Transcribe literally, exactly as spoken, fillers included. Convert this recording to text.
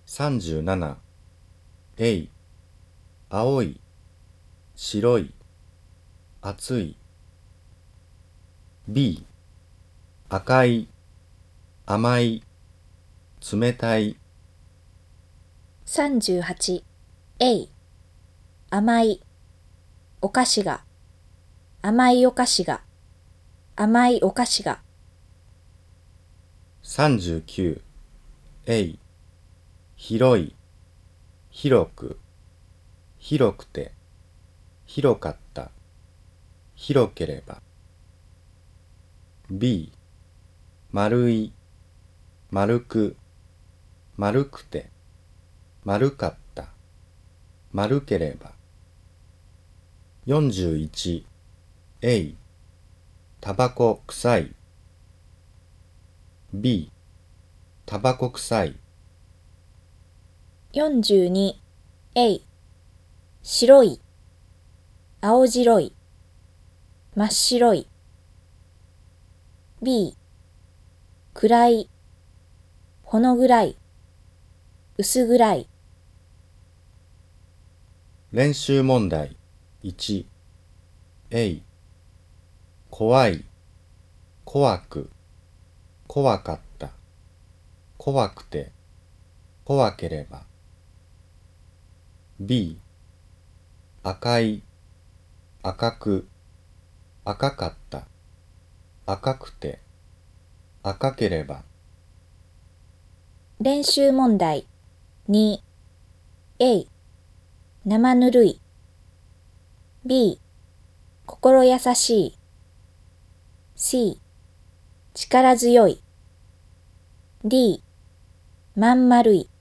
さんじゅうなな、えい、青い、白い、熱い。B、赤い、甘い、冷たい。 さんじゅうはち、えい、甘い、お菓子が、甘いお菓子が、甘いお菓子が。 さんじゅうきゅう、えい、広い、広く、広くて、広かった、広ければ。B、丸い、丸く、丸くて、丸かった、丸ければ。よんじゅういち、えい、タバコ臭い。B、タバコ臭い。 よんじゅうに、えい、白い、青白い、真っ白い。B、暗い、ほの暗い、薄暗い。 練習問題いち、えい、怖い、怖く、怖かった、怖くて、怖ければ。B、赤い、赤く、赤かった、赤くて、赤ければ。 練習問題に、えい、生ぬるい。B、心優しい。C、力強い。D、まん丸い。